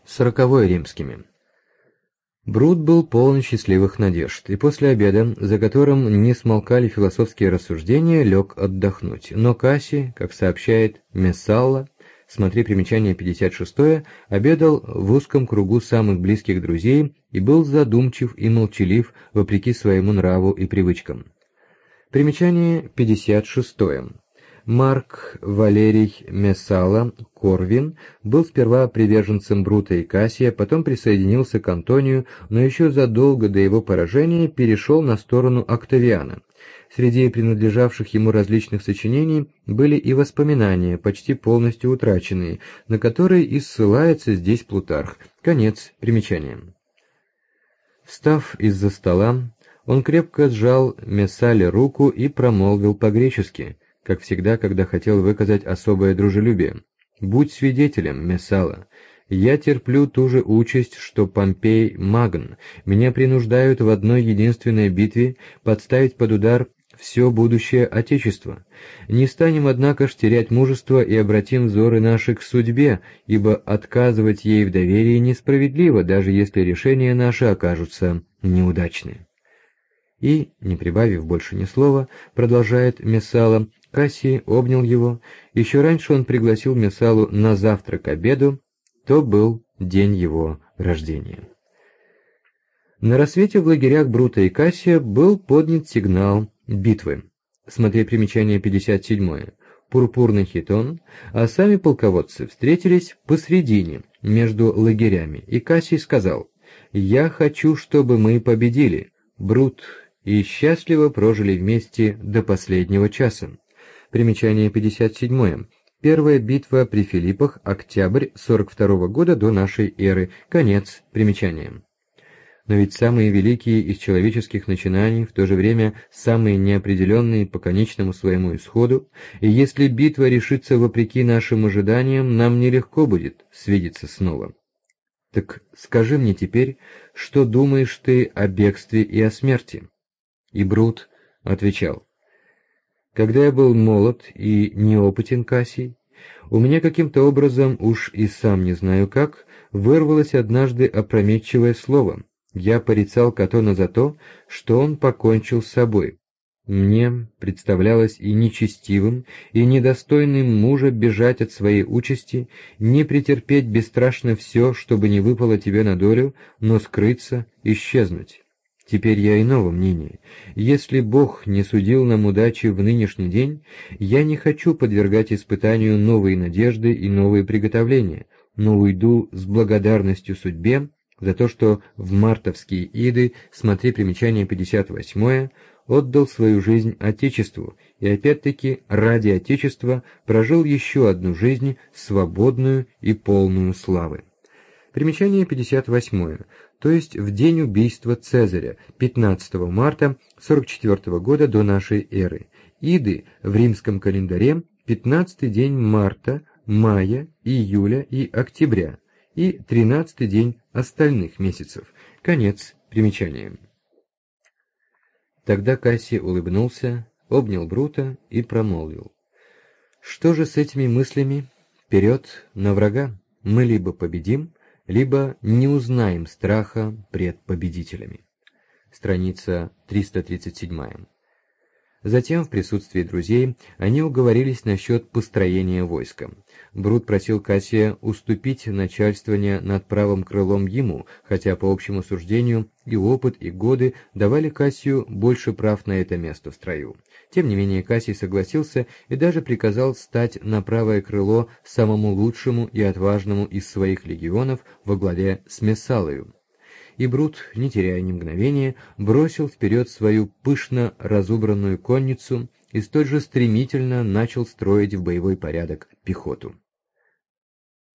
40 римскими. Брут был полон счастливых надежд, и после обеда, за которым не смолкали философские рассуждения, лег отдохнуть. Но Кассий, как сообщает Мессалла, смотри примечание 56, обедал в узком кругу самых близких друзей и был задумчив и молчалив вопреки своему нраву и привычкам. Примечание 56. Марк Валерий Мессалла Корвин был сперва приверженцем Брута и Кассия, потом присоединился к Антонию, но еще задолго до его поражения перешел на сторону Октавиана. Среди принадлежавших ему различных сочинений были и воспоминания, почти полностью утраченные, на которые и ссылается здесь Плутарх. Конец примечания. Встав из-за стола, он крепко сжал Мессалле руку и промолвил по-гречески, как всегда, когда хотел выказать особое дружелюбие. «Будь свидетелем, Мессалла. Я терплю ту же участь, что Помпей Магн. Меня принуждают в одной единственной битве подставить под удар все будущее Отечества. Не станем, однако ж, терять мужество и обратим взоры наши к судьбе, ибо отказывать ей в доверии несправедливо, даже если решения наши окажутся неудачны». И, не прибавив больше ни слова, продолжает Мессалла, Кассий обнял его. Еще раньше он пригласил Мессаллу на завтрак к обеду, то был день его рождения. На рассвете в лагерях Брута и Кассия был поднят сигнал битвы. Смотри примечание 57. Пурпурный хитон, а сами полководцы встретились посредине, между лагерями, и Кассий сказал: «Я хочу, чтобы мы победили, Брут, и счастливо прожили вместе до последнего часа». Примечание 57. Первая битва при Филиппах, октябрь 42 года до нашей эры. Конец примечания. Но ведь самые великие из человеческих начинаний, в то же время самые неопределенные по конечному своему исходу, и если битва решится вопреки нашим ожиданиям, нам нелегко будет свидеться снова. Так скажи мне теперь, что думаешь ты о бегстве и о смерти? И Брут отвечал: «Когда я был молод и неопытен, Кассий, у меня каким-то образом, уж и сам не знаю как, вырвалось однажды опрометчивое слово. Я порицал Катона за то, что он покончил с собой. Мне представлялось и нечестивым, и недостойным мужа бежать от своей участи, не претерпеть бесстрашно все, чтобы не выпало тебе на долю, но скрыться, исчезнуть. Теперь я иного мнения. Если Бог не судил нам удачи в нынешний день, я не хочу подвергать испытанию новые надежды и новые приготовления, но уйду с благодарностью судьбе за то, что в мартовские иды, смотри примечание 58, отдал свою жизнь Отечеству и опять-таки ради Отечества прожил еще одну жизнь, свободную и полную славы». Примечание 58, то есть в день убийства Цезаря, 15 марта 44 года до нашей эры. Иды в римском календаре 15-й день марта, мая, июля и октября, и 13-й день остальных месяцев. Конец примечания. Тогда Кассий улыбнулся, обнял Брута и промолвил: «Что же с этими мыслями? Вперед на врага! Мы либо победим, либо не узнаем страха пред победителями». Страница 337. Затем, в присутствии друзей, они уговорились насчет построения войска. Брут просил Кассия уступить начальствование над правым крылом ему, хотя, по общему суждению, и опыт, и годы давали Кассию больше прав на это место в строю. Тем не менее, Кассий согласился и даже приказал стать на правое крыло самому лучшему и отважному из своих легионов во главе с Мессаллою. И Брут, не теряя ни мгновения, бросил вперед свою пышно разубранную конницу и столь же стремительно начал строить в боевой порядок пехоту.